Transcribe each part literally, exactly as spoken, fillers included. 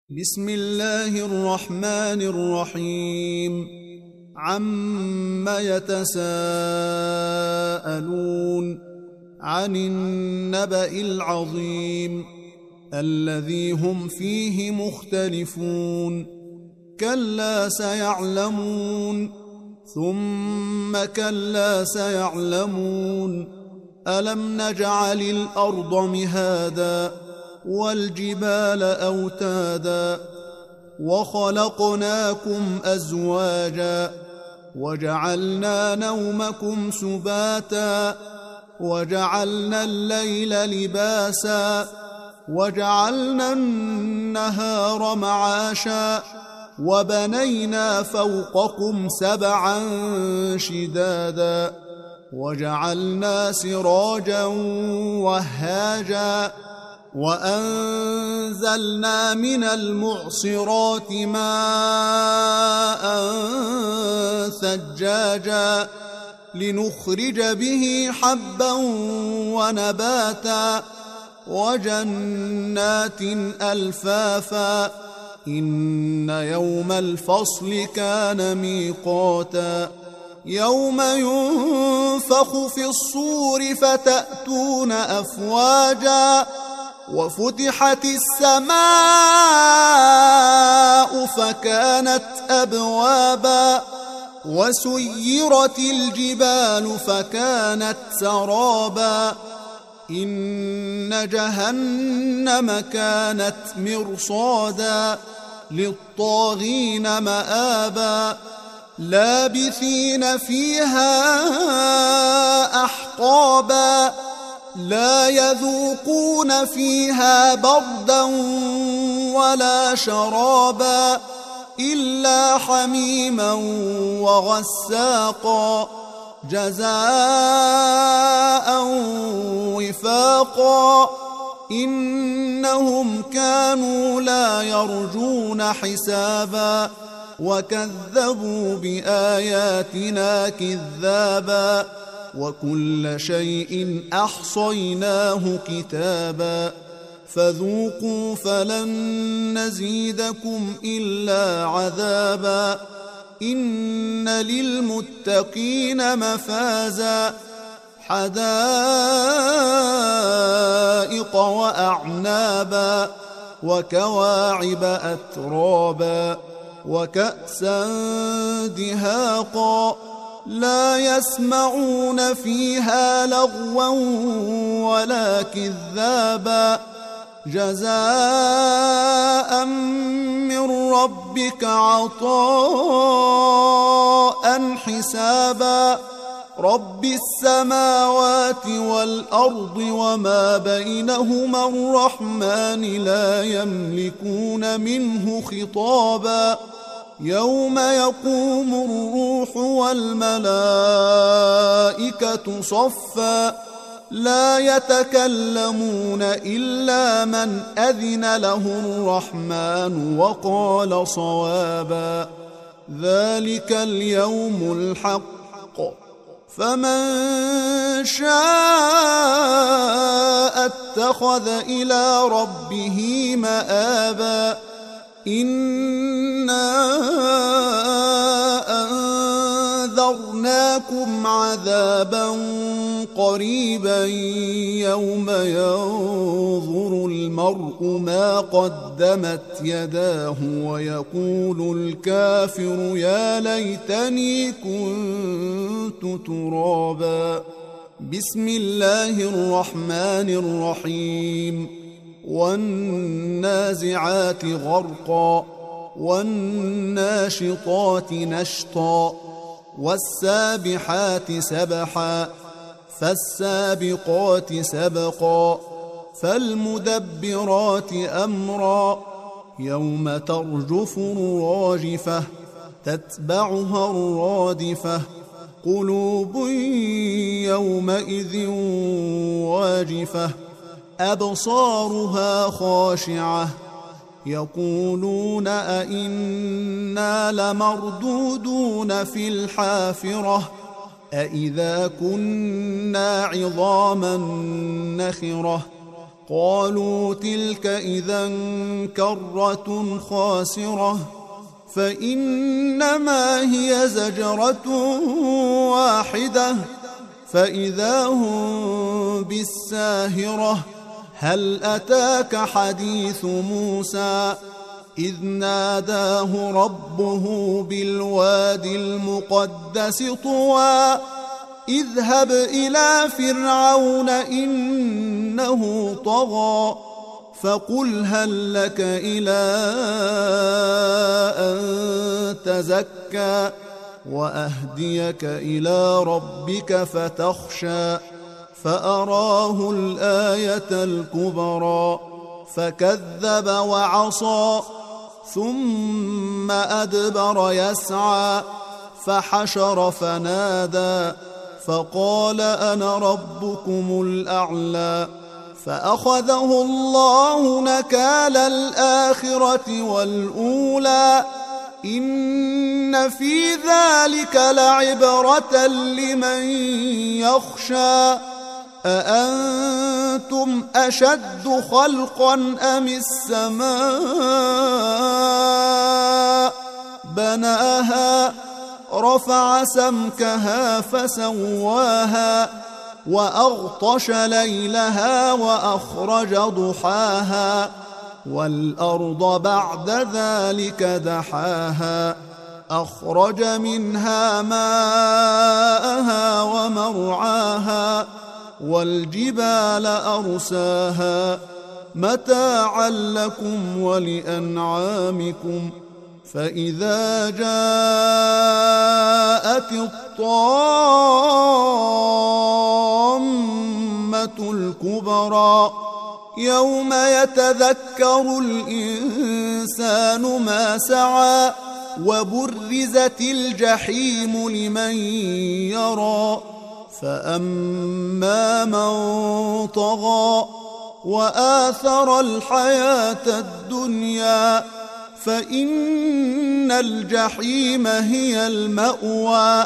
بسم الله الرحمن الرحيم عم يتساءلون عن النبأ العظيم الذي هم فيه مختلفون كلا سيعلمون ثم كلا سيعلمون ألم نجعل الأرض مهادا والجبال أوتادا وخلقناكم أزواجا وجعلنا نومكم سباتا وجعلنا الليل لباسا وجعلنا النهار معاشا وبنينا فوقكم سبعا شدادا وجعلنا سراجا وهاجا وأنزلنا من المعصرات ماء ثجاجا لنخرج به حبا ونباتا وجنات ألفافا إن يوم الفصل كان ميقاتا يوم ينفخ في الصور فتأتون أفواجا وفتحت السماء فكانت أبوابا وسيرت الجبال فكانت سرابا إن جهنم كانت مرصادا للطاغين مآبا لابثين فيها أحقابا لا يذوقون فيها بردا ولا شرابا إلا حميما وغساقا جزاء وفاقا إنهم كانوا لا يرجون حسابا وكذبوا بآياتنا كذابا وكل شيء أحصيناه كتابا فذوقوا فلن نزيدكم إلا عذابا إن للمتقين مفازا حدائق وأعنابا وكواعب أترابا وكأسا دهاقا لا يسمعون فيها لغوا ولا كذابا جزاء من ربك عطاء حسابا رب السماوات والأرض وما بينهما الرحمن لا يملكون منه خطابا يوم يقوم الروح والملائكة صفا لا يتكلمون إلا من أذن له الرحمن وقال صوابا ذلك اليوم الحق فمن شاء اتخذ إلى ربه مآبا إنا أنذرناكم عذابا قريبا يوم ينظر المرء ما قدمت يداه ويقول الكافر يا ليتني كنت ترابا بسم الله الرحمن الرحيم والنازعات غرقا والناشطات نشطا والسابحات سبحا فالسابقات سبقا فالمدبرات أمرا يوم ترجف الراجفة تتبعها الرادفة قلوب يومئذ واجفة أبصارها خاشعة يقولون أئنا لمردودون في الحافرة أئذا كنا عظاما نخرة قالوا تلك إذا كرة خاسرة فإنما هي زجرة واحدة فإذا هم بالساهرة هل أتاك حديث موسى إذ ناداه ربه بالواد المقدس طوى اذهب إلى فرعون إنه طغى فقل هل لك إلى أن تزكى وأهديك إلى ربك فتخشى فأراه الآية الكبرى فكذب وعصى ثم أدبر يسعى فحشر فنادى فقال أنا ربكم الأعلى فأخذه الله نكال الآخرة والأولى إن في ذلك لعبرة لمن يخشى أأنتم أشد خلقا أم السماء بناها رفع سمكها فسواها وأغطش ليلها وأخرج ضحاها والأرض بعد ذلك دحاها أخرج منها ماءها ومرعاها والجبال أرساها متاعا لكم ولأنعامكم فإذا جاءت الطامة الكبرى يوم يتذكر الإنسان ما سعى وبرزت الجحيم لمن يرى فأما من طغى وآثر الحياة الدنيا فإن الجحيم هي المأوى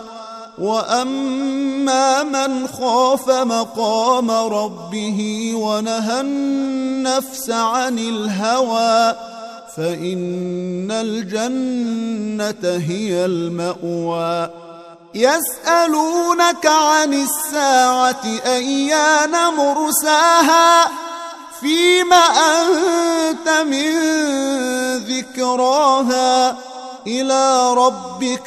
وأما من خاف مقام ربه ونهى النفس عن الهوى فإن الجنة هي المأوى يسألونك عن الساعة أيان مرساها فيم أنت من ذكراها إلى ربك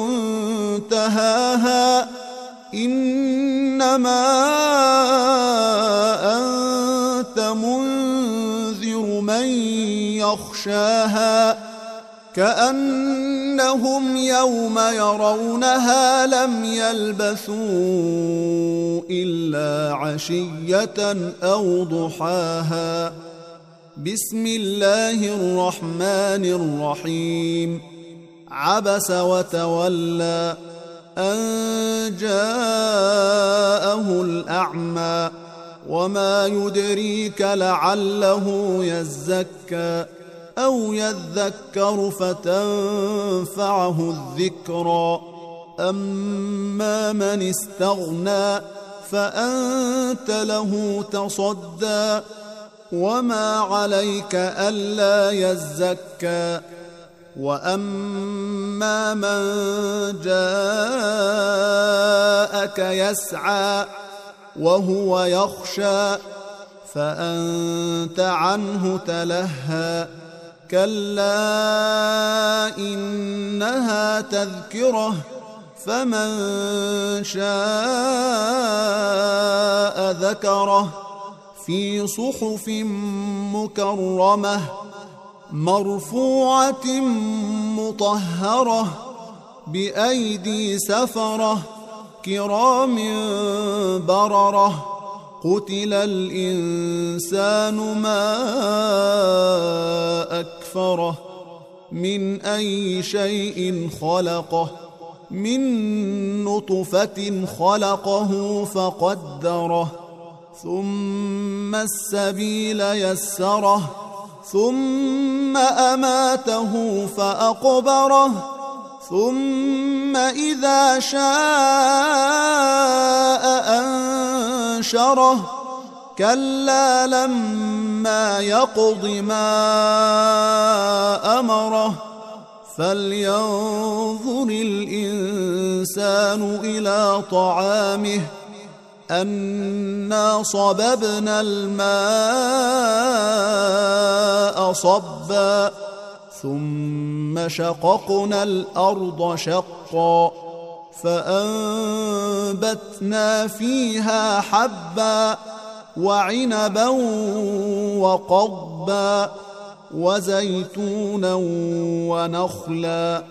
منتهاها إنما أنت منذر من يخشاها كأنهم يوم يرونها لم يلبثوا إلا عشية أو ضحاها بسم الله الرحمن الرحيم عبس وتولى أن جاءه الأعمى وما يدريك لعله يزكى أو يذكر فتنفعه الذكرى أما من استغنى فأنت له تصدى وما عليك ألا يزكى وأما من جاءك يسعى وهو يخشى فأنت عنه تلهى كلا إنها تذكرة فمن شاء ذكره في صحف مكرمة مرفوعة مطهرة بأيدي سفرة كرام بررة قتل الإنسان ما أكفره من أي شيء خلقه من نطفة خلقه فقدره ثم السبيل يسره ثم أماته فأقبره ثم إذا شاء أنشره كلا لما يقض ما أمره فلينظر الإنسان إلى طعامه أنا صببنا الماء صبا ثم شققنا الأرض شقا فأنبتنا فيها حبا وعنبا وقضبا وزيتونا ونخلا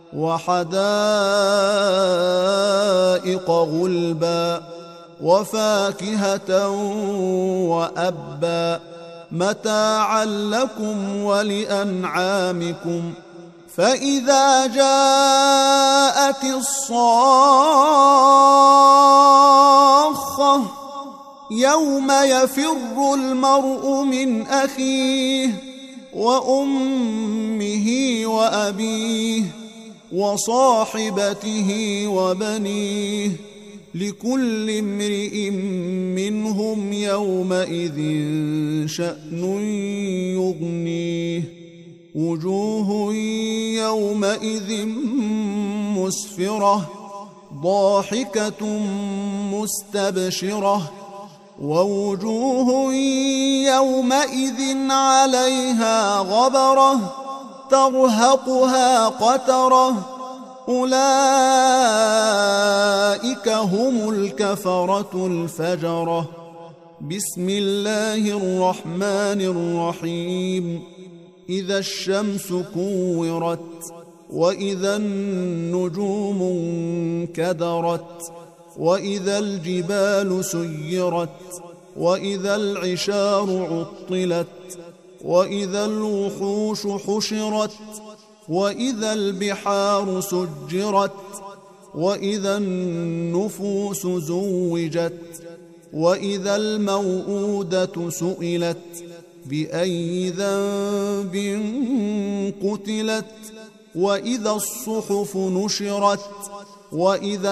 وحدائق غلبا وفاكهة وأبا متاعا لكم ولأنعامكم فإذا جاءت الصاخة يوم يفر المرء من أخيه وأمه وأبيه وصاحبته وبنيه لكل امرئ منهم يومئذ شأن يغنيه وجوه يومئذ مسفرة ضاحكة مستبشرة ووجوه يومئذ عليها غبرة ترهقها قترة أولئك هم الكفرة الفجرة بسم الله الرحمن الرحيم إذا الشمس كورت وإذا النجوم انكدرت وإذا الجبال سيرت وإذا العشار عطلت وإذا الوحوش حشرت وإذا البحار سجرت وإذا النفوس زوجت وإذا الموءودة سئلت بأي ذنب قتلت وإذا الصحف نشرت وإذا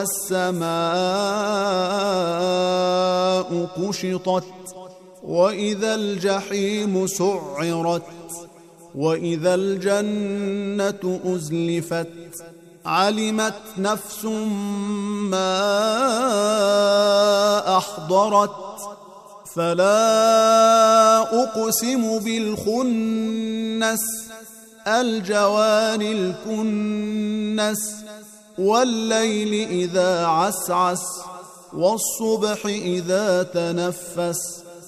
السماء كشطت وإذا الجحيم سعرت وإذا الجنة أزلفت علمت نفس ما أحضرت فلا أقسم بالخنس الجوار الكنس والليل إذا عسعس والصبح إذا تنفس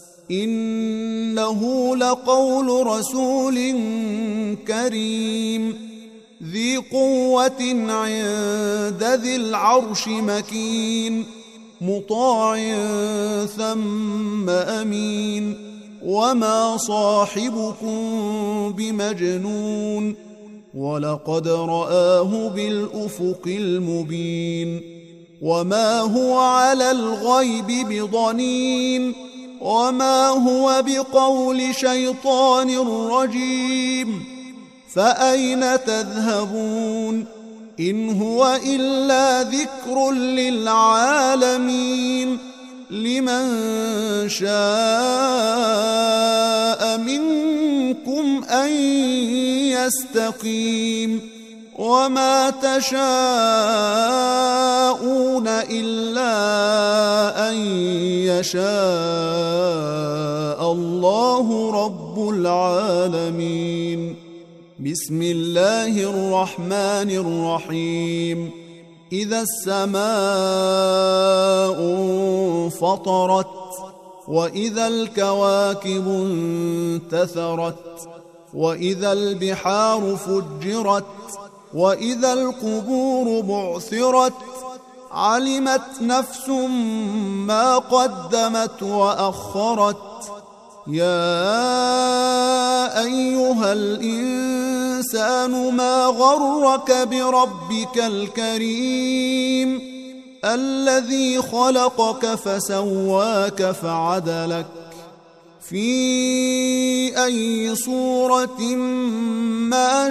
إنه لقول رسول كريم ذي قوة عند ذي العرش مكين مطاع ثم أمين وما صاحبكم بمجنون ولقد رآه بالأفق المبين وما هو على الغيب بضنين وما هو بقول شيطان رجيم فأين تذهبون إن هو إلا ذكر للعالمين لمن شاء منكم أن يستقيم وما تشاءون إلا أن يشاء الله رب العالمين بسم الله الرحمن الرحيم إذا السماء انفطرت وإذا الكواكب انتثرت وإذا البحار فجرت وإذا القبور بعثرت علمت نفس ما قدمت وأخرت يا أيها الإنسان ما غرك بربك الكريم الذي خلقك فسواك فعدلك في أي صورة ما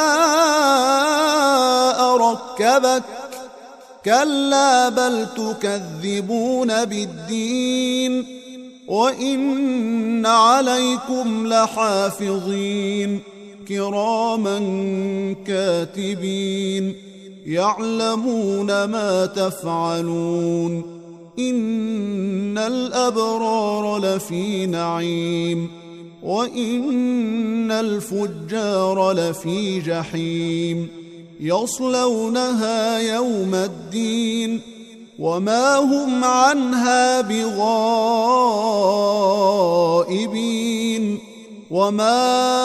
شاء ركبك كلا بل تكذبون بالدين وإن عليكم لحافظين كراما كاتبين يعلمون ما تفعلون إن الأبرار لفي نعيم وإن الفجار لفي جحيم يصلونها يوم الدين وما هم عنها بغائبين وما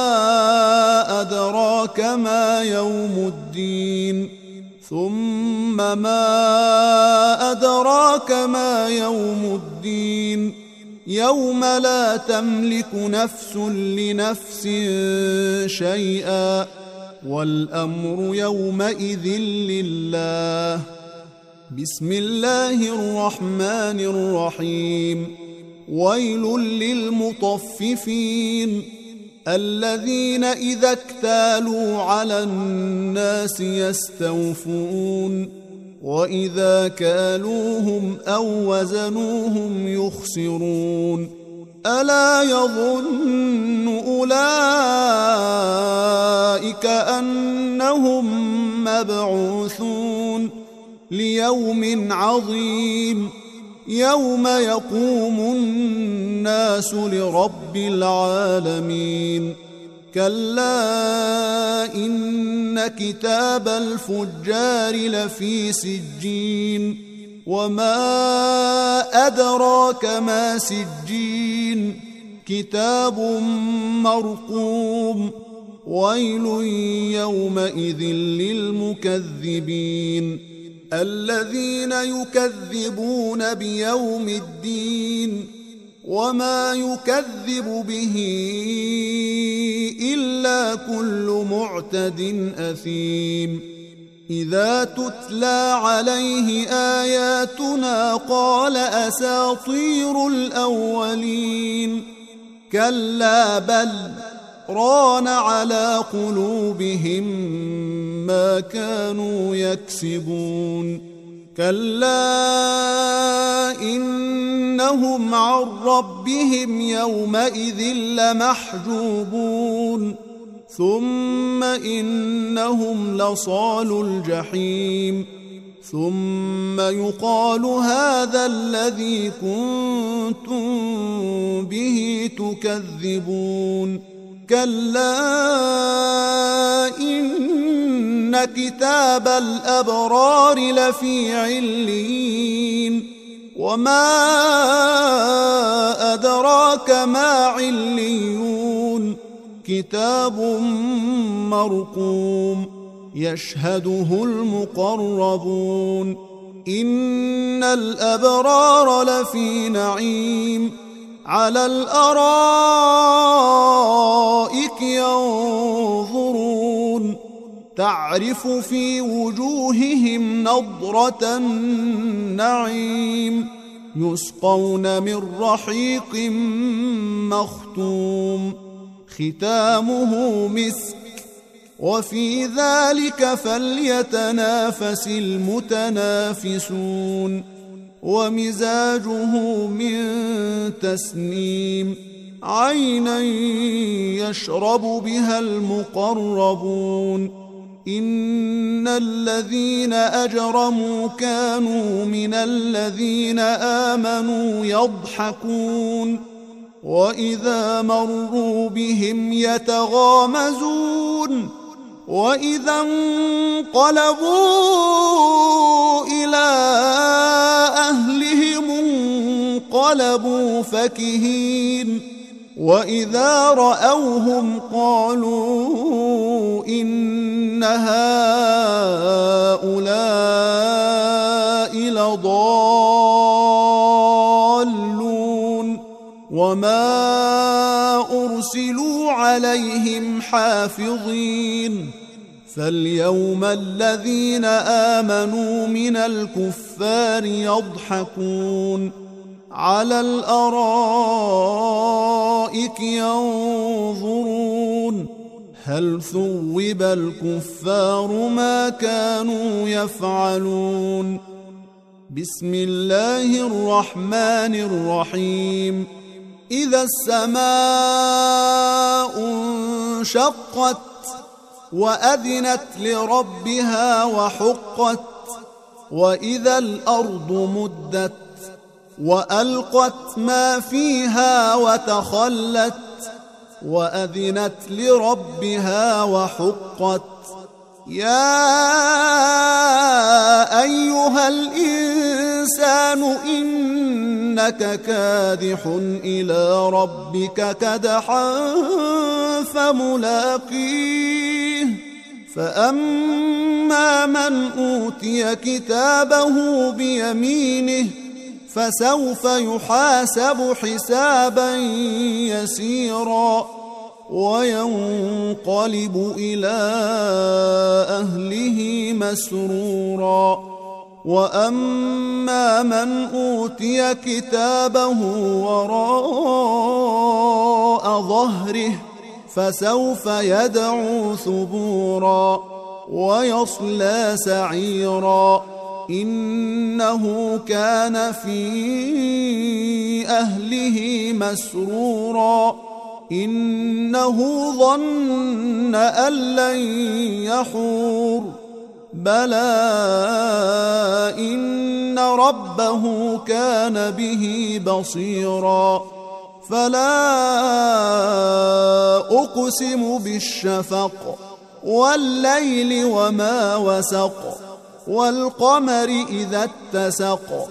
أدراك ما يوم الدين ثم ما أدراك ما يوم الدين يوم لا تملك نفس لنفس شيئا والأمر يومئذ لله. بسم الله الرحمن الرحيم. ويل للمطففين الذين إذا اكتالوا على الناس يستوفون وإذا كالوهم أو وزنوهم يخسرون ألا يظن أولئك أنهم مبعوثون ليوم عظيم يوم يقوم الناس لرب العالمين. كلا إن كتاب الفجار لفي سجين وما أدراك ما سجين كتاب مرقوم ويل يومئذ للمكذبين الذين يكذبون بيوم الدين وما يكذب به إلا كل معتد أثيم إذا تتلى عليه آياتنا قال أساطير الأولين كلا بل ران على قلوبهم ما كانوا يكسبون كلا إنهم عن ربهم يومئذ لمحجوبون ثم إنهم لصالو الجحيم ثم يقال هذا الذي كنتم به تكذبون كلا إن كتاب الأبرار لفي عليين وما أدراك ما عليون كتاب مرقوم يشهده المقربون إن الأبرار لفي نعيم على الأرائك ينظرون تعرف في وجوههم نضرة النعيم يسقون من رحيق مختوم ختامه مسك وفي ذلك فليتنافس المتنافسون ومزاجه من تسنيم عينا يشرب بها المقربون إن الذين أجرموا كانوا من الذين آمنوا يضحكون وإذا مروا بهم يتغامزون وإذا انقلبوا إلى أهلهم انقلبوا فكهين وإذا رأوهم قالوا إن هؤلاء لضالون وما أرسلوا عليهم حافظين فاليوم الذين آمنوا من الكفار يضحكون على الأرائك ينظرون هل ثوب الكفار ما كانوا يفعلون. بسم الله الرحمن الرحيم. إذا السماء انشقت وأذنت لربها وحقت وإذا الأرض مدت وألقت ما فيها وتخلت وأذنت لربها وحقت يا أيها الإنسان إنك كادح إلى ربك كدحا فملاقيه فأما من أوتي كتابه بيمينه فسوف يحاسب حسابا يسيرا وينقلب إلى أهله مسرورا وأما من أوتي كتابه وراء ظهره فسوف يدعو ثبورا ويصلى سعيرا إنه كان في أهله مسرورا إنه ظن أن لن يحور بلى إن ربه كان به بصيرا فلا أقسم بالشفق والليل وما وسق والقمر إذا اتسق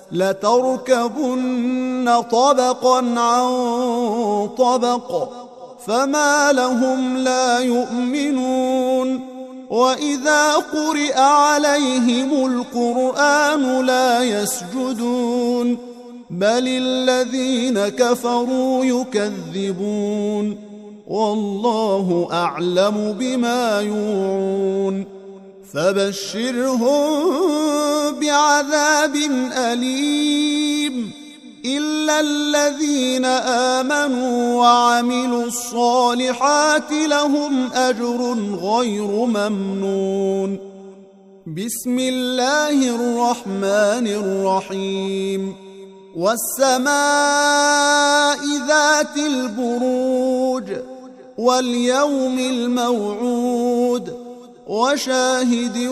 لتركبن طبقا عن طبق فما لهم لا يؤمنون وإذا قرئ عليهم القرآن لا يسجدون بل الذين كفروا يكذبون والله أعلم بما يوعون فبشرهم بعذاب أليم إلا الذين آمنوا وعملوا الصالحات لهم أجر غير ممنون بسم الله الرحمن الرحيم والسماء ذات البروج واليوم الموعود وشاهد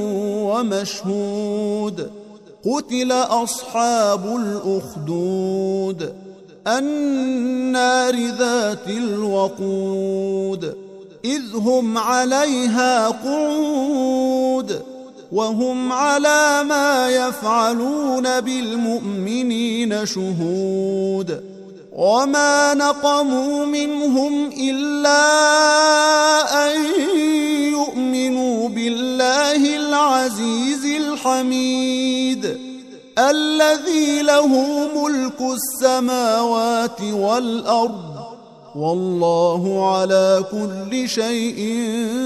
ومشهود قتل أصحاب الأخدود النار ذات الوقود إذ هم عليها قعود وهم على ما يفعلون بالمؤمنين شهود وما نقموا منهم إلا أن يؤمنوا بالله العزيز الحميد الذي له ملك السماوات والأرض والله على كل شيء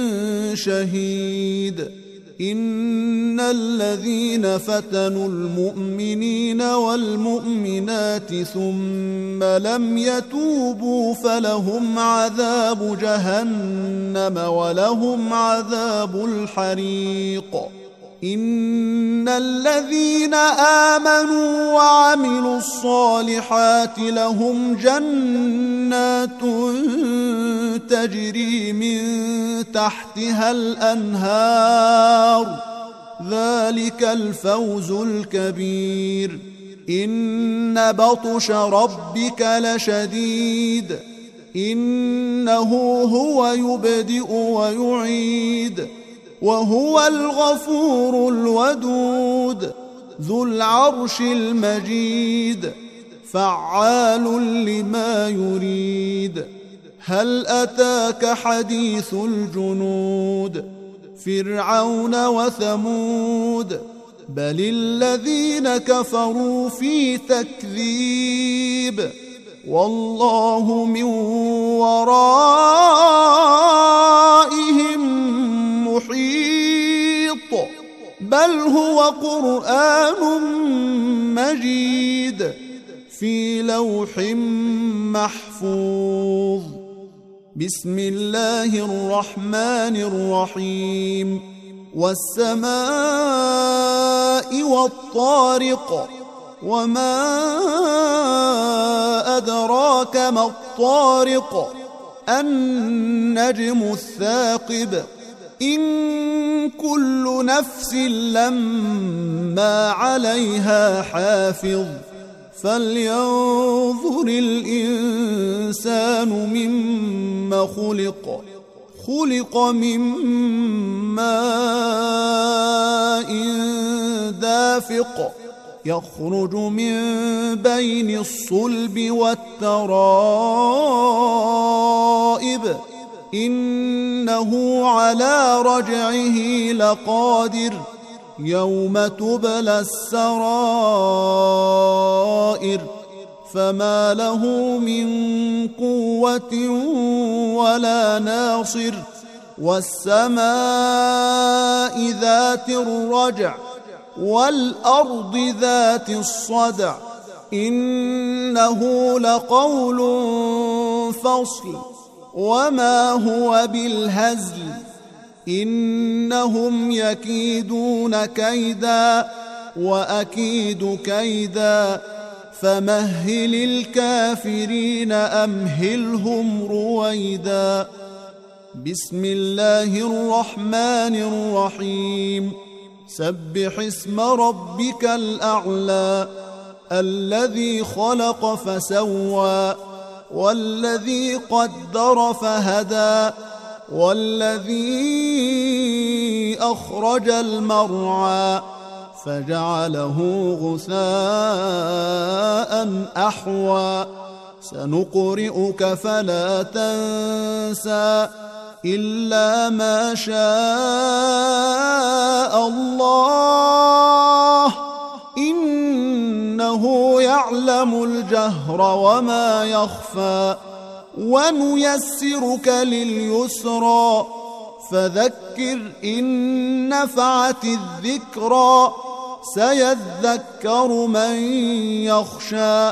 شهيد إن الذين فتنوا المؤمنين والمؤمنات ثم لم يتوبوا فلهم عذاب جهنم ولهم عذاب الحريق إن الذين آمنوا وعملوا الصالحات لهم جنات تجري من تحتها الأنهار ذلك الفوز الكبير إن بطش ربك لشديد إنه هو يبدئ ويعيد وهو الغفور الودود ذو العرش المجيد فعال لما يريد هل أتاك حديث الجنود فرعون وثمود بل الذين كفروا في تكذيب والله من ورائهم محيط بل هو قرآن مجيد في لوح محفوظ بسم الله الرحمن الرحيم والسماء والطارق وما أدراك ما الطارق النجم الثاقب إن كل نفس لما عليها حافظ فلينظر الإنسان مما خلق خلق من ماء دافق يخرج من بين الصلب والترائب إنه على رجعه لقادر يوم تبلى السرائر فما له من قوة ولا ناصر والسماء ذات الرجع والأرض ذات الصدع إنه لقول فصل وما هو بالهزل إنهم يكيدون كيدا وأكيد كيدا فمهل الكافرين أمهلهم رويدا بسم الله الرحمن الرحيم سبح اسم ربك الأعلى الذي خلق فسوى والذي قدر فهدى والذي أخرج المرعى فجعله غثاء أحوى سنقرئك فلا تنسى إلا ما شاء الله إنه يعلم الجهر وما يخفى ونيسرك لليسرى فذكر إن نفعت الذكرى سيذكر من يخشى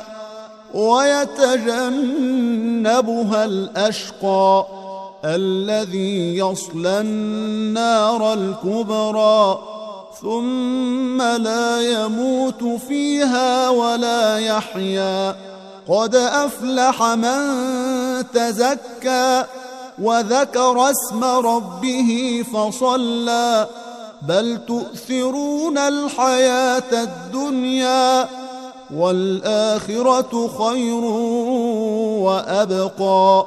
ويتجنبها الأشقى الذي يصلى النار الكبرى ثم لا يموت فيها ولا يحيا قد أفلح من تزكى وذكر اسم ربه فصلى بل تؤثرون الحياة الدنيا والآخرة خير وأبقى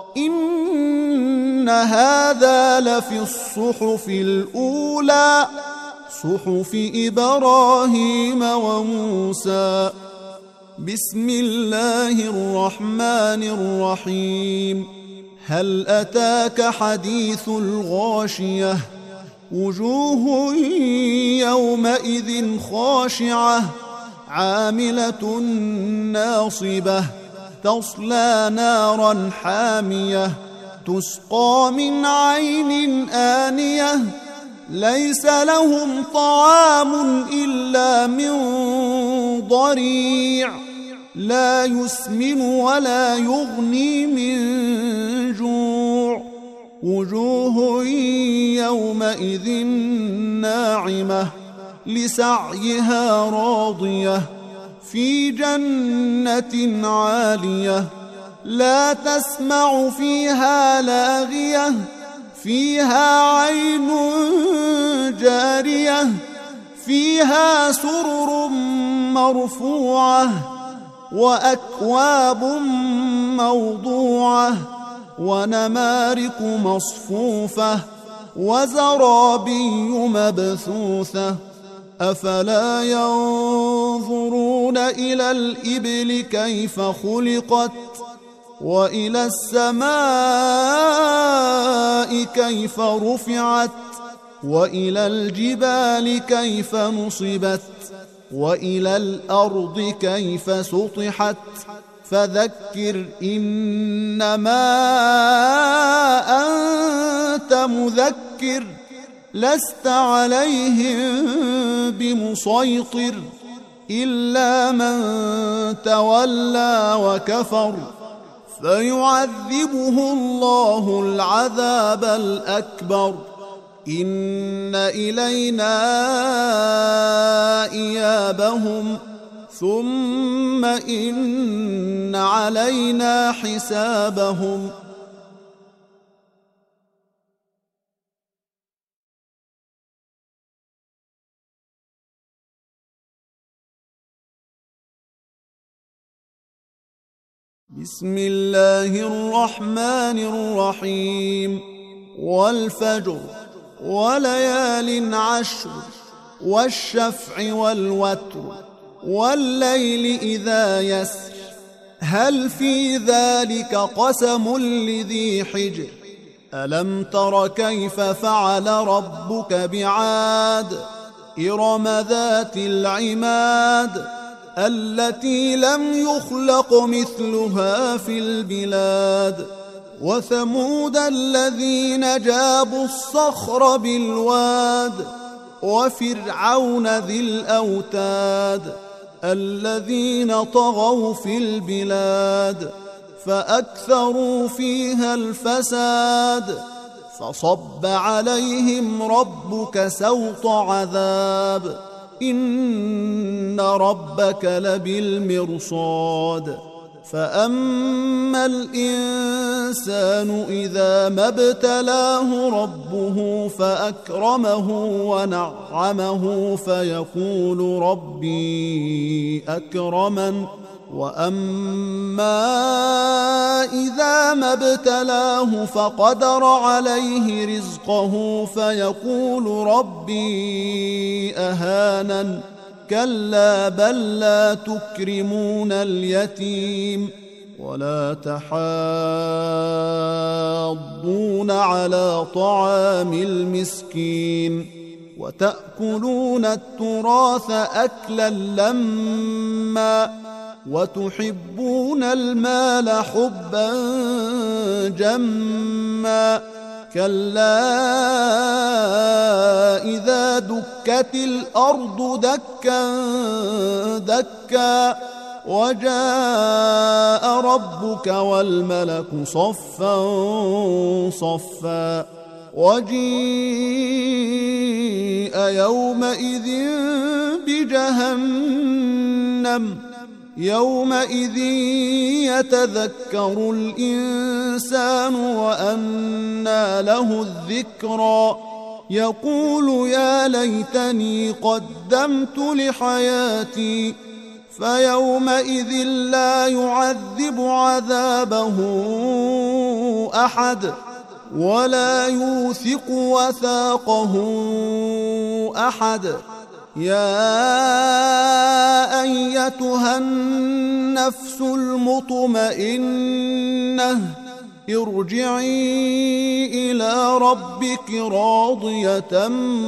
إن هذا لفي الصحف الأولى صحف إبراهيم وموسى بسم الله الرحمن الرحيم هل أتاك حديث الغاشية وجوه يومئذ خاشعة عاملة ناصبة تصلى نارا حامية تسقى من عين آنية ليس لهم طعام إلا من ضريع لا يسمن ولا يغني من جوع وجوه يومئذ ناعمة لسعيها راضية في جنة عالية لا تسمع فيها لاغية فيها عين جارية فيها سرر مرفوعة وأكواب موضوعة ونمارق مصفوفة وزرابي مبثوثة أفلا ينظرون إلى الإبل كيف خلقت وإلى السماء كيف رفعت وإلى الجبال كيف نصبت وإلى الأرض كيف سطحت فذكر إنما أنت مذكر لست عليهم بمسيطر إلا من تولى وكفر فيعذبه الله العذاب الأكبر إن إلينا إيابهم ثم إن علينا حسابهم. بسم الله الرحمن الرحيم. والفجر وليال عشر والشفع والوتر والليل إذا يسر هل في ذلك قسم لذي حجر ألم تر كيف فعل ربك بعاد إرم ذات العماد التي لم يخلق مثلها في البلاد وثمود الذين جابوا الصخر بالواد وفرعون ذي الأوتاد الذين طغوا في البلاد فأكثروا فيها الفساد فصب عليهم ربك سوط عذاب إن ربك لبالمرصاد فأما الإنسان إذا ما ابتلاه ربه فأكرمه ونعمه فيقول ربي أكرمن وأما إذا ما ابتلاه فقدر عليه رزقه فيقول ربي أهانن كلا بل لا تكرمون اليتيم ولا تحاضون على طعام المسكين وتأكلون التراث أكلا لما وتحبون المال حبا جما كلا إذا دكت الأرض دكا دكا وجاء ربك والملك صفا صفا وجيء يومئذ بجهنم يومئذ يتذكر الإنسان وأنى له الذكرى يقول يا ليتني قدمت لحياتي فيومئذ لا يعذب عذابه أحد ولا يوثق وثاقه أحد يا أيتها النفس المطمئنة ارجعي إلى ربك راضية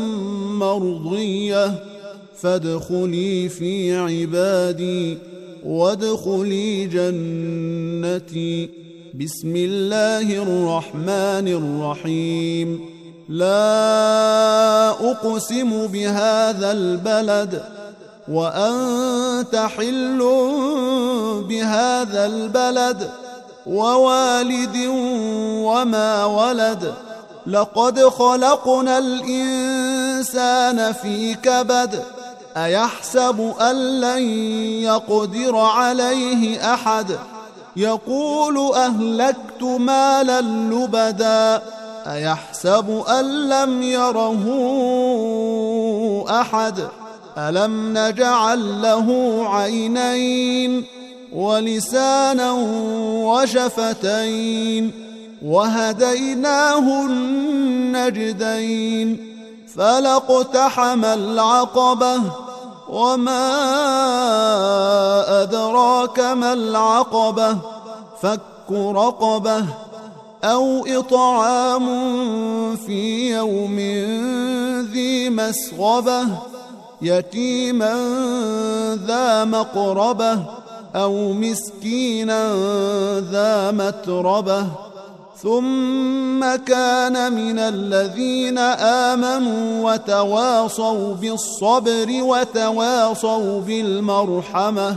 مرضية فادخلي في عبادي وادخلي جنتي بسم الله الرحمن الرحيم لا أقسم بهذا البلد وأنت حل بهذا البلد ووالد وما ولد لقد خلقنا الإنسان في كبد أيحسب أن لن يقدر عليه أحد يقول أهلكت مالا لبدا أيحسب أن لم يره أحد ألم نجعل له عينين ولسانا وشفتين وهديناه النجدين فلاقتحم العقبة وما أدراك ما العقبة فك رقبة أو إطعام في يوم ذي مسغبة يتيما ذا مقربة أو مسكينا ذا متربة ثم كان من الذين آمنوا وتواصوا بالصبر وتواصوا بالمرحمة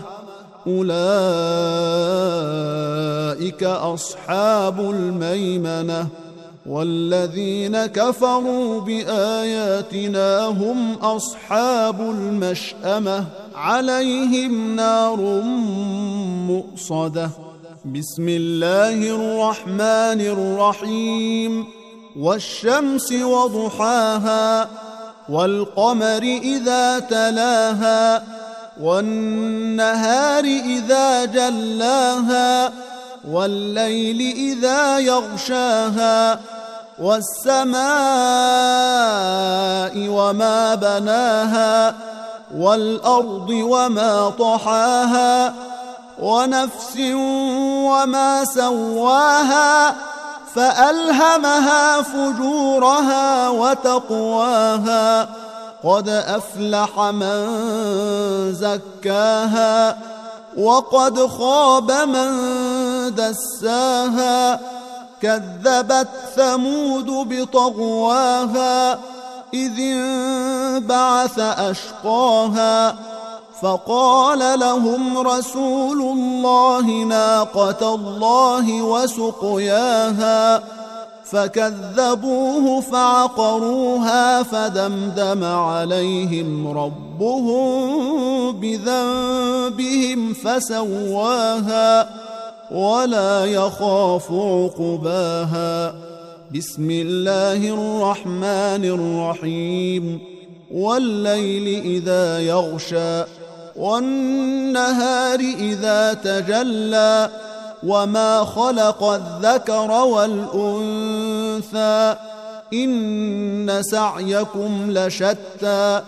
أولئك أصحاب الميمنة والذين كفروا بآياتنا هم أصحاب المشأمة عليهم نار مؤصدة. بسم الله الرحمن الرحيم. والشمس وضحاها والقمر إذا تلاها والنهار إذا جلاها والليل إذا يغشاها والسماء وما بناها والأرض وما طحاها ونفس وما سواها فألهمها فجورها وتقواها قد أفلح من زكاها وقد خاب من دساها. كذبت ثمود بطغواها إذ انبعث أشقاها فقال لهم رسول الله ناقة الله وسقياها فكذبوه فعقروها فدمدم عليهم ربهم بذنبهم فسواها ولا يخاف عقباها. بسم الله الرحمن الرحيم. والليل إذا يغشى والنهار إذا تجلى وما خلق الذكر والأنثى إن سعيكم لشتى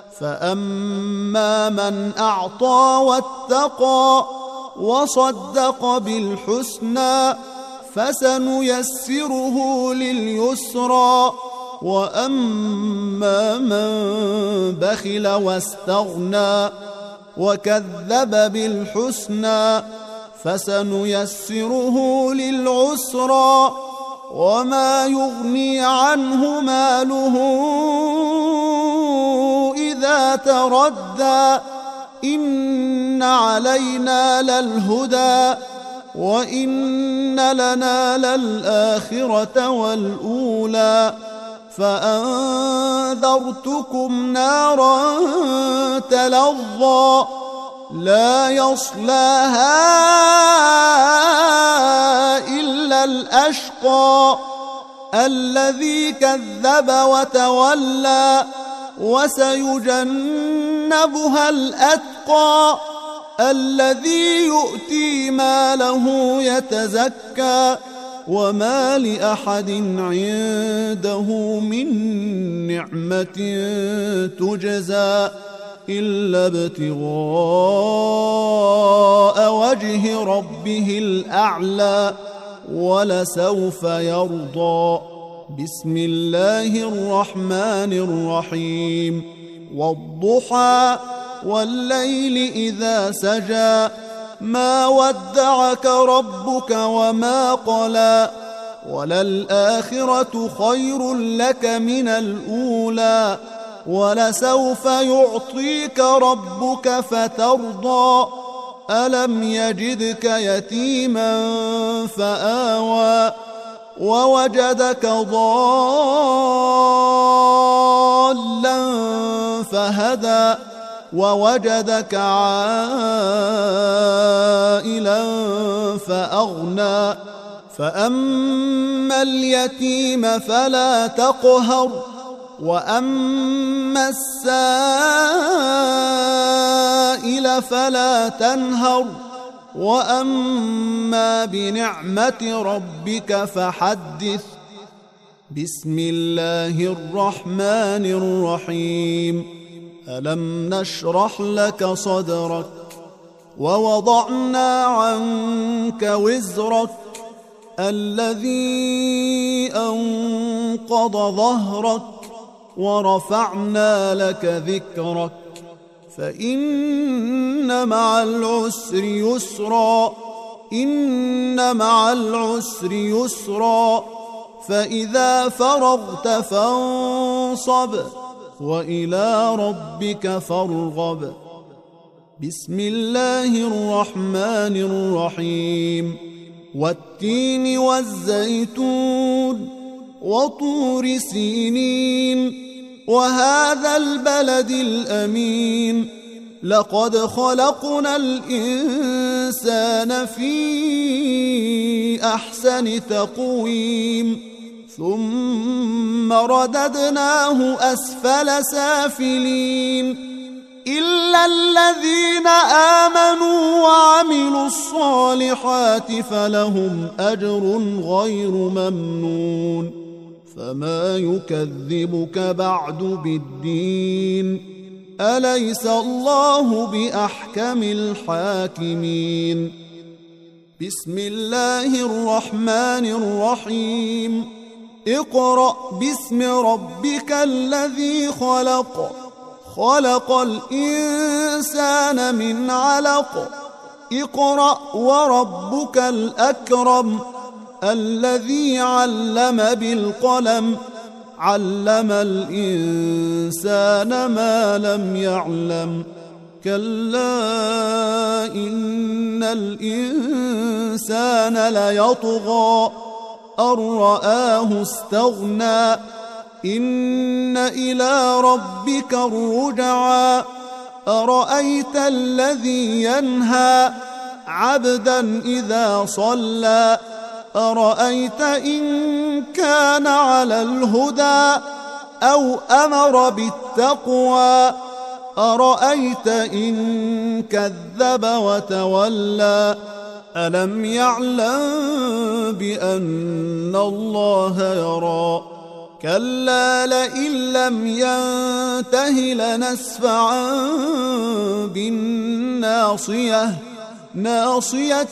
فأما من أعطى واتقى وصدق بالحسنى فسنيسره لليسرى وأما من بخل واستغنى وكذب بالحسنى فسنيسره للعسرى وما يغني عنه ماله إذا تردى إن علينا للهدى وإن لنا للآخرة والأولى فأنذرتكم نارا تلظى لا يصلاها إلا الأشقى الذي كذب وتولى وسيجنبها الأتقى الذي يؤتي ماله يتزكى وما لأحد عنده من نعمة تجزى إلا ابتغاء وجه ربه الأعلى ولسوف يرضى. بسم الله الرحمن الرحيم. والضحى والليل إذا سجى ما ودعك ربك وما قلى وللآخرة خير لك من الأولى ولسوف يعطيك ربك فترضى ألم يجدك يتيما فآوى ووجدك ضالا فهدى ووجدك عائلا فأغنى فأما اليتيم فلا تقهر وأما السائل فلا تنهر وأما بنعمة ربك فحدث. بسم الله الرحمن الرحيم. ألم نشرح لك صدرك ووضعنا عنك وزرك الذي أنقض ظهرك ورفعنا لك ذكرك فإن مع العسر يسرا إن مع العسر يسرا فإذا فرغت فانصب وإلى ربك فارغب. بسم الله الرحمن الرحيم. والتين والزيتون وطور سينين وهذا البلد الأمين لقد خلقنا الإنسان في أحسن تقويم ثم رددناه أسفل سافلين إلا الذين آمنوا وعملوا الصالحات فلهم أجر غير ممنون فما يكذبك بعد بالدين أليس الله بأحكم الحاكمين بسم الله الرحمن الرحيم اقرأ باسم ربك الذي خلق خلق الإنسان من علق اقرأ وربك الأكرم الذي علم بالقلم علم الإنسان ما لم يعلم كلا إن الإنسان ليطغى أن رآه استغنى إن إلى ربك الرجعى أرأيت الذي ينهى عبدا إذا صلى أرأيت إن كان على الهدى أو أمر بالتقوى أرأيت إن كذب وتولى ألم يعلم بأن الله يرى كلا لئن لم ينته لنسفعا بالناصية ناصية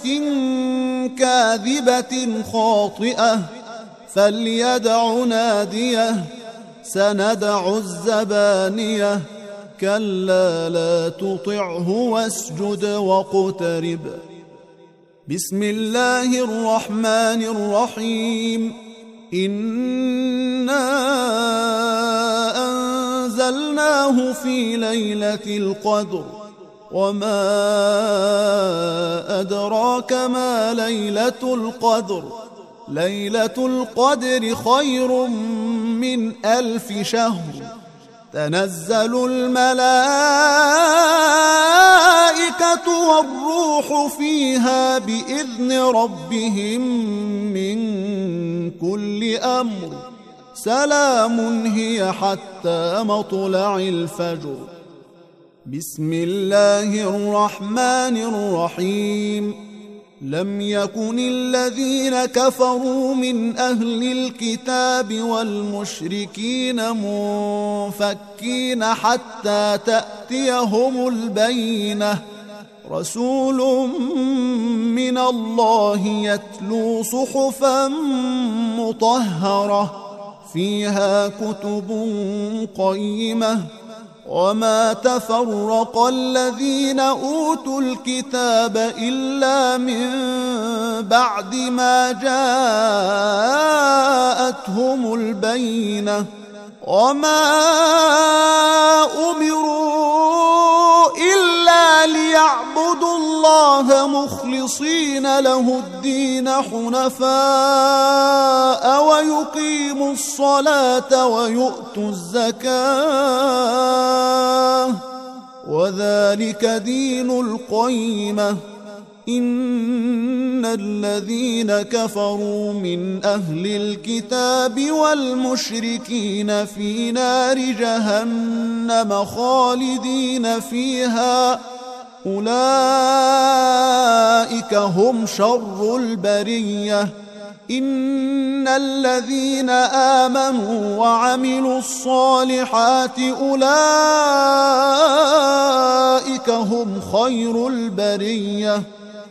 كاذبة خاطئة فليدع ناديه سندع الزبانية كلا لا تطعه واسجد واقترب بسم الله الرحمن الرحيم إنا أنزلناه في ليلة القدر وما أدراك ما ليلة القدر ليلة القدر خير من ألف شهر تنزل الملائكة والروح فيها بإذن ربهم من كل أمر سلام هي حتى مطلع الفجر بسم الله الرحمن الرحيم لم يكن الذين كفروا من أهل الكتاب والمشركين منفكين حتى تأتيهم البينة رسول من الله يتلو صحفا مطهرة فيها كتب قيمة وما تفرق الذين أوتوا الكتاب إلا من بعد ما جاءتهم البينة وما أمروا إلا ليعبدوا الله مخلصين له الدين حنفاء ويقيموا الصلاة ويؤتوا الزكاة وذلك دين القيمة إن الذين كفروا من أهل الكتاب والمشركين في نار جهنم خالدين فيها أولئك هم شر البرية إن الذين آمنوا وعملوا الصالحات أولئك هم خير البرية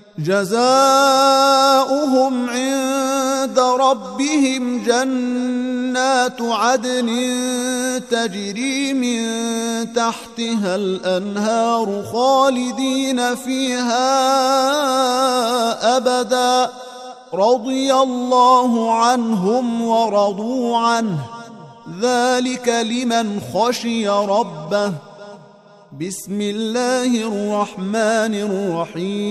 جزاؤهم عند ربهم جنات عدن تجري من تحتها الأنهار خالدين فيها أبدا رضي الله عنهم ورضوا عنه ذلك لمن خشي ربه بسم الله الرحمن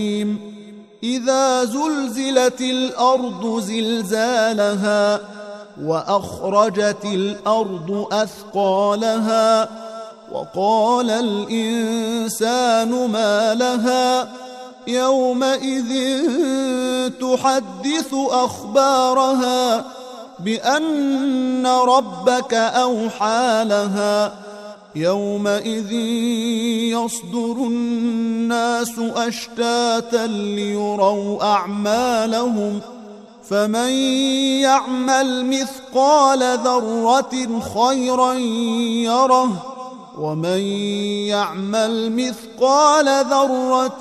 الرحيم إذا زلزلت الأرض زلزالها وأخرجت الأرض أثقالها وقال الإنسان ما لها يومئذ تحدث أخبارها بأن ربك أوحى لها يومئذ يصدر الناس أشتاتا ليروا أعمالهم فمن يعمل مثقال ذرة خيرا يره ومن يعمل مثقال ذرة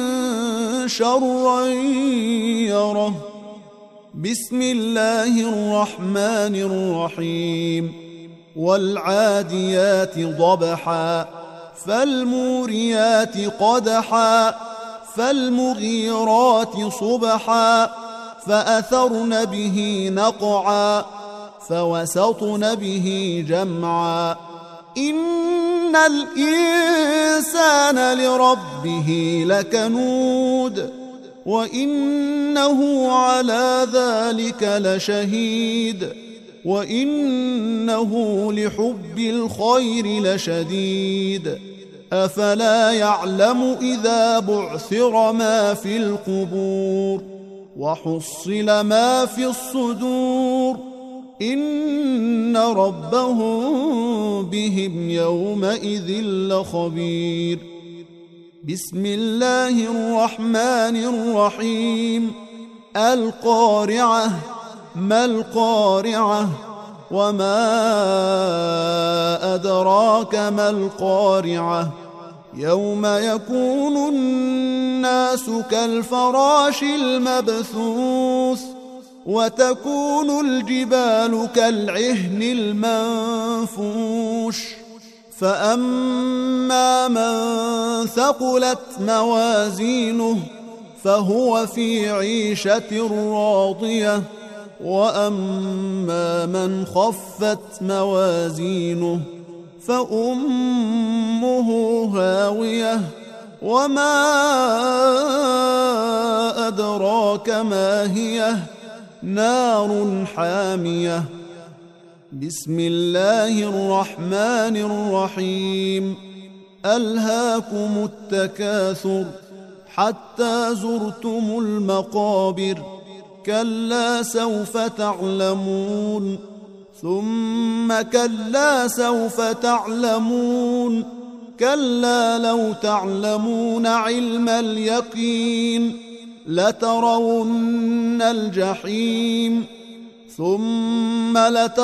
شرا يره. بسم الله الرحمن الرحيم. والعاديات ضبحا فالموريات قدحا فالمغيرات صبحا فأثرن به نقعا فوسطن به جمعا إن الإنسان لربه لكنود وإنه على ذلك لشهيد وإنه لحب الخير لشديد أفلا يعلم إذا بعثر ما في القبور وحصل ما في الصدور إن ربهم بهم يومئذ لخبير. بسم الله الرحمن الرحيم. القارعة ما القارعة وما أدراك ما القارعة يوم يكون الناس كالفراش المبثوث وتكون الجبال كالعهن المنفوش فأما من ثقلت موازينه فهو في عيشة راضية وأما من خفت موازينه فأمه هاوية وما أدراك ما هي نار حامية. بسم الله الرحمن الرحيم. ألهاكم التكاثر حتى زرتم المقابر كلا سوف تعلمون ثم كلا سوف تعلمون كلا لو تعلمون علم اليقين لترون الجحيم ثم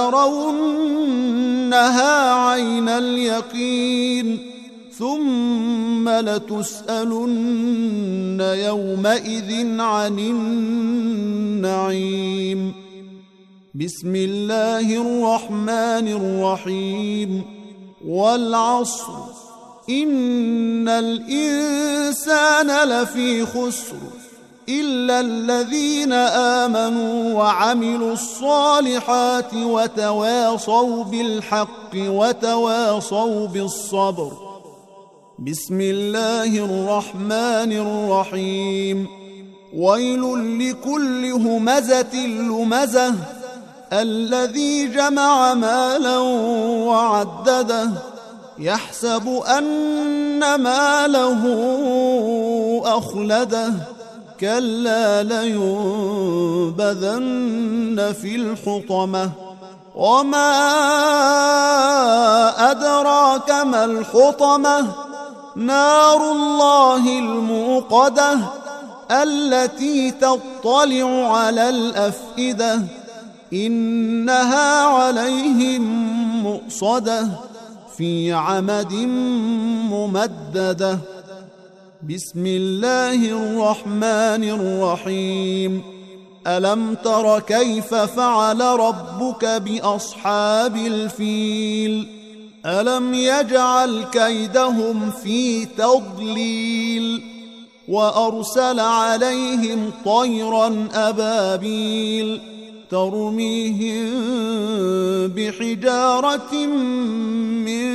لترونها عين اليقين ثم لتسألن يومئذ عن النعيم. بسم الله الرحمن الرحيم. والعصر إن الإنسان لفي خسر إلا الذين آمنوا وعملوا الصالحات وتواصوا بالحق وتواصوا بالصبر. بسم الله الرحمن الرحيم. ويل لكل همزة لمزة الذي جمع مالا وعدده يحسب أن ماله أخلده كلا لينبذن في الحطمة وما أدراك ما الحطمة نار الله الموقدة التي تطلع على الأفئدة إنها عليهم مؤصدة في عمد ممددة. بسم الله الرحمن الرحيم. ألم تر كيف فعل ربك بأصحاب الفيل ألم يجعل كيدهم في تضليل وأرسل عليهم طيرا أبابيل ترميهم بحجارة من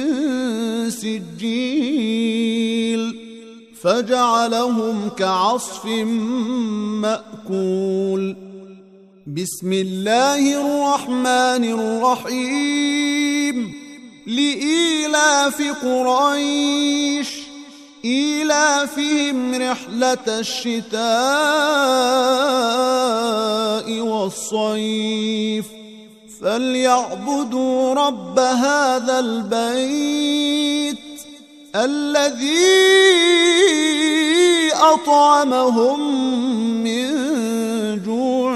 سجيل فجعلهم كعصف مأكول. بسم الله الرحمن الرحيم لإيلاف قريش إيلافهم رحلة الشتاء والصيف فليعبدوا رب هذا البيت الذي أطعمهم من جوع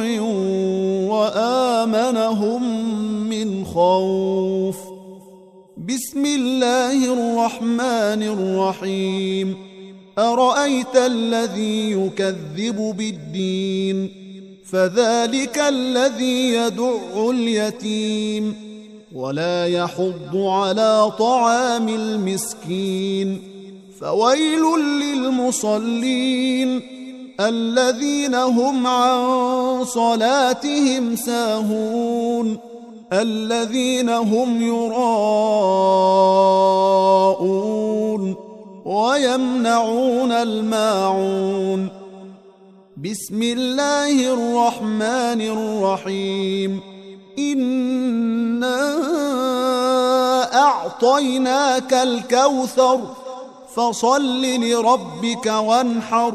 وآمنهم من خوف. بسم الله الرحمن الرحيم أرأيت الذي يكذب بالدين فذلك الذي يدع اليتيم ولا يحض على طعام المسكين فويل للمصلين الذين هم عن صلاتهم ساهون الذين هم يراءون ويمنعون الماعون. بسم الله الرحمن الرحيم إنا أعطيناك الكوثر فصل لربك وانحر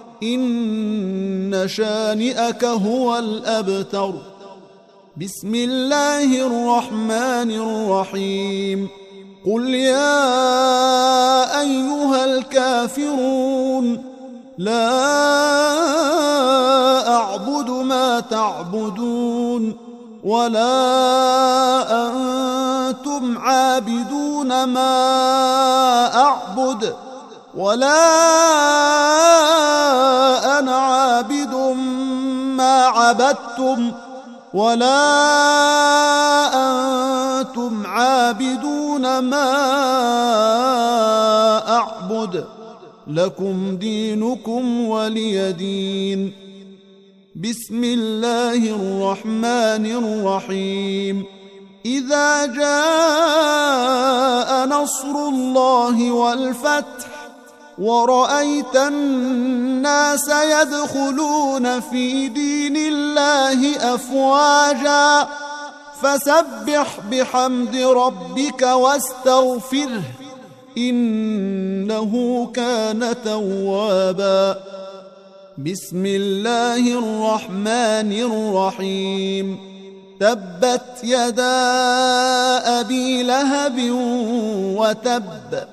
إن شانئك هو الأبتر. بسم الله الرحمن الرحيم قل يا أيها الكافرون لا أعبد ما تعبدون ولا أنتم عابدون ما أعبد ولا أنا عابد ما عبدتم ولا أنتم عابدون ما أعبد لكم دينكم ولي دين. بسم الله الرحمن الرحيم إذا جاء نصر الله والفتح ورأيت الناس يدخلون في دين الله أفواجا فسبح بحمد ربك واستغفره إنه كان توابا. بسم الله الرحمن الرحيم تبت يدا أبي لهب وتب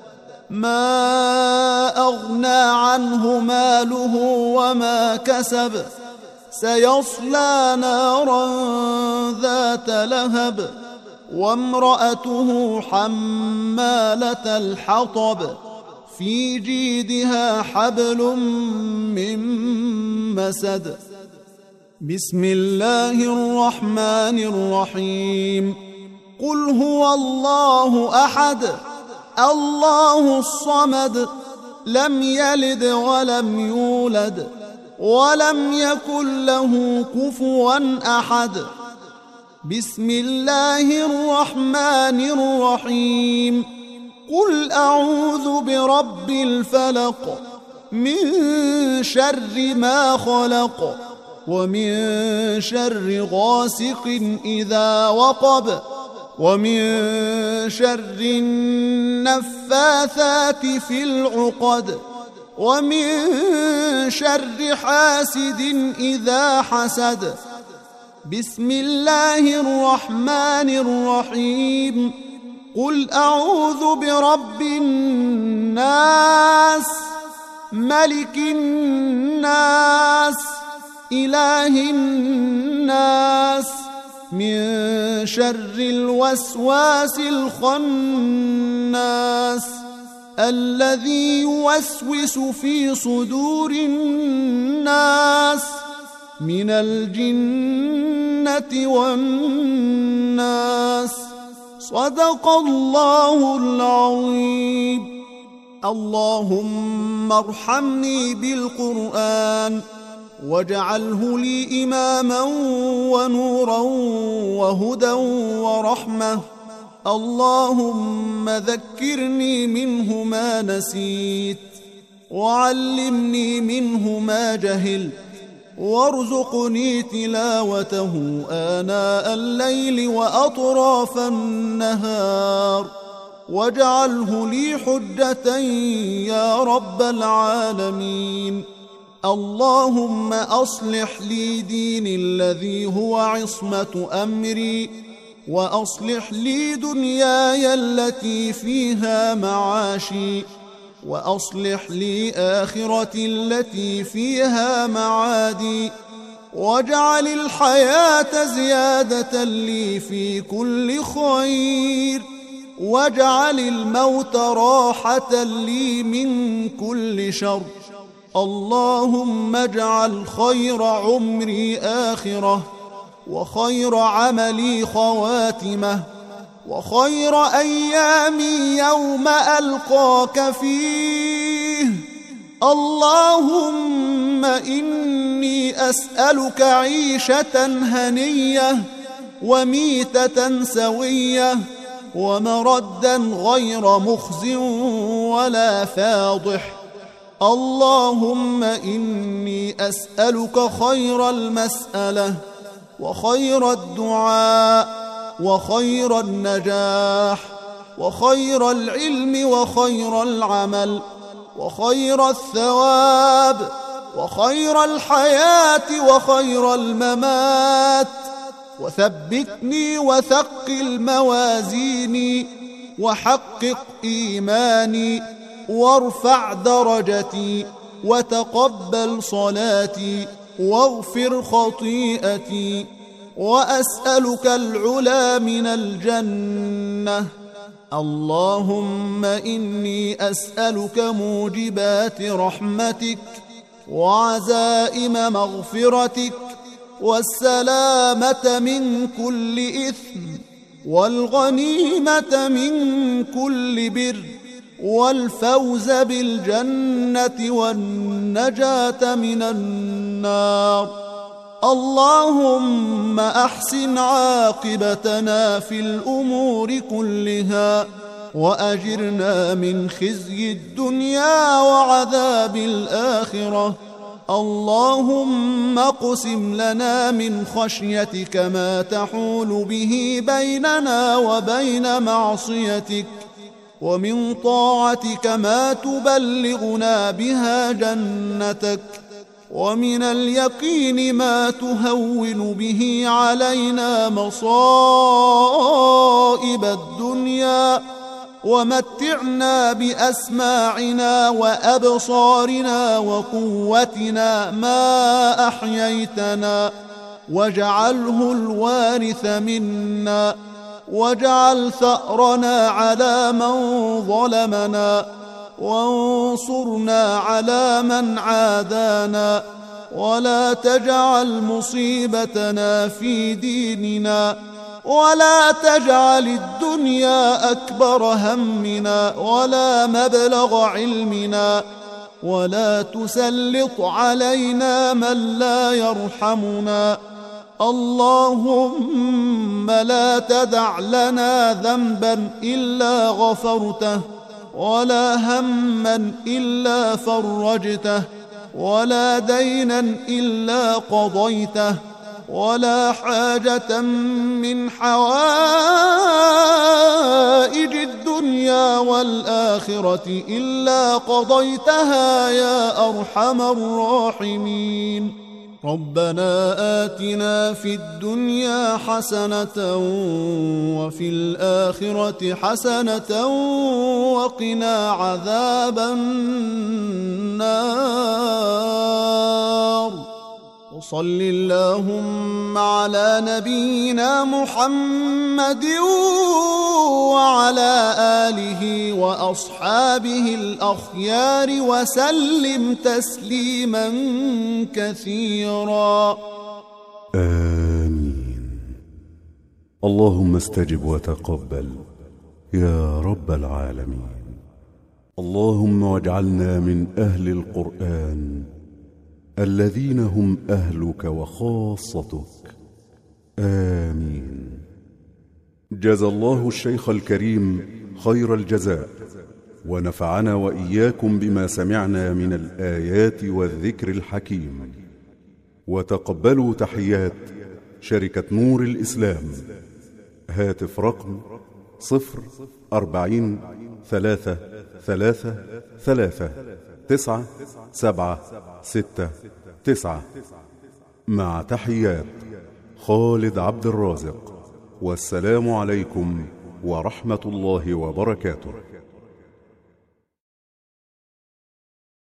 ما أغنى عنه ماله وما كسب سيصلى نارا ذات لهب وامرأته حمالة الحطب في جيدها حبل من مسد. بسم الله الرحمن الرحيم قل هو الله أحد الله الصمد لم يلد ولم يولد ولم يكن له كفوا أحد. بسم الله الرحمن الرحيم قل أعوذ برب الفلق من شر ما خلق ومن شر غاسق إذا وقب ومن شر النفاثات في العقد ومن شر حاسد إذا حسد. بسم الله الرحمن الرحيم قل أعوذ برب الناس ملك الناس إله الناس من شر الوسواس الخناس الذي يوسوس في صدور الناس من الجنة والناس. صدق الله العظيم. اللهم ارحمني بالقرآن واجعله لي إماما ونورا وهدى ورحمة. اللهم ذكرني منه ما نسيت وعلمني منه ما جهلت وارزقني تلاوته آناء الليل وأطراف النهار، واجعله لي حجة يا رب العالمين. اللهم أصلح لي ديني الذي هو عصمة أمري، وأصلح لي دنياي التي فيها معاشي، وأصلح لي آخرتي التي فيها معادي، واجعل الحياة زيادة لي في كل خير، واجعل الموت راحة لي من كل شر. اللهم اجعل خير عمري آخرة، وخير عملي خواتمة، وخير أيامي يوم ألقاك فيه. اللهم إني أسألك عيشة هنية، وميتة سوية، ومردا غير مخز ولا فاضح. اللهم إني أسألك خير المسألة، وخير الدعاء، وخير النجاح، وخير العلم، وخير العمل، وخير الثواب، وخير الحياة، وخير الممات. وثبتني وثقل موازيني، وحقق إيماني، وارفع درجتي، وتقبل صلاتي، واغفر خطيئتي. وأسألك العلا من الجنة. اللهم إني أسألك موجبات رحمتك، وعزائم مغفرتك، والسلامة من كل إثم، والغنيمة من كل بر، والفوز بالجنة، والنجاة من النار. اللهم أحسن عاقبتنا في الأمور كلها، وأجرنا من خزي الدنيا وعذاب الآخرة. اللهم اقسم لنا من خشيتك ما تحول به بيننا وبين معصيتك، ومن طاعتك ما تبلغنا بها جنتك، ومن اليقين ما تهون به علينا مصائب الدنيا. ومتعنا بأسماعنا وأبصارنا وقوتنا ما أحييتنا، واجعله الوارث منا، واجعل ثأرنا على من ظلمنا، وانصرنا على من عادانا، ولا تجعل مصيبتنا في ديننا، ولا تجعل الدنيا أكبر همنا ولا مبلغ علمنا، ولا تسلط علينا من لا يرحمنا. اللهم لا تدع لنا ذنبا إلا غفرته، ولا هما إلا فرجته، ولا دينا إلا قضيته، ولا حاجة من حوائج الدنيا والآخرة إلا قضيتها يا أرحم الراحمين. ربنا آتنا في الدنيا حسنة، وفي الآخرة حسنة، وقنا عذاب النار. وصل اللهم على نبينا محمد وعلى آله وأصحابه الأخيار وسلم تسليما كثيرا. آمين. اللهم استجب وتقبل يا رب العالمين. اللهم واجعلنا من أهل القرآن الذين هم أهلك وخاصتك. آمين. جزى الله الشيخ الكريم خير الجزاء، ونفعنا وإياكم بما سمعنا من الآيات والذكر الحكيم. وتقبلوا تحيات شركة نور الإسلام. هاتف رقم صفر أربعين ثلاثة ثلاثة ثلاثة تسعة سبعة ستة تسعة. مع تحيات خالد عبد الرازق، والسلام عليكم ورحمة الله وبركاته.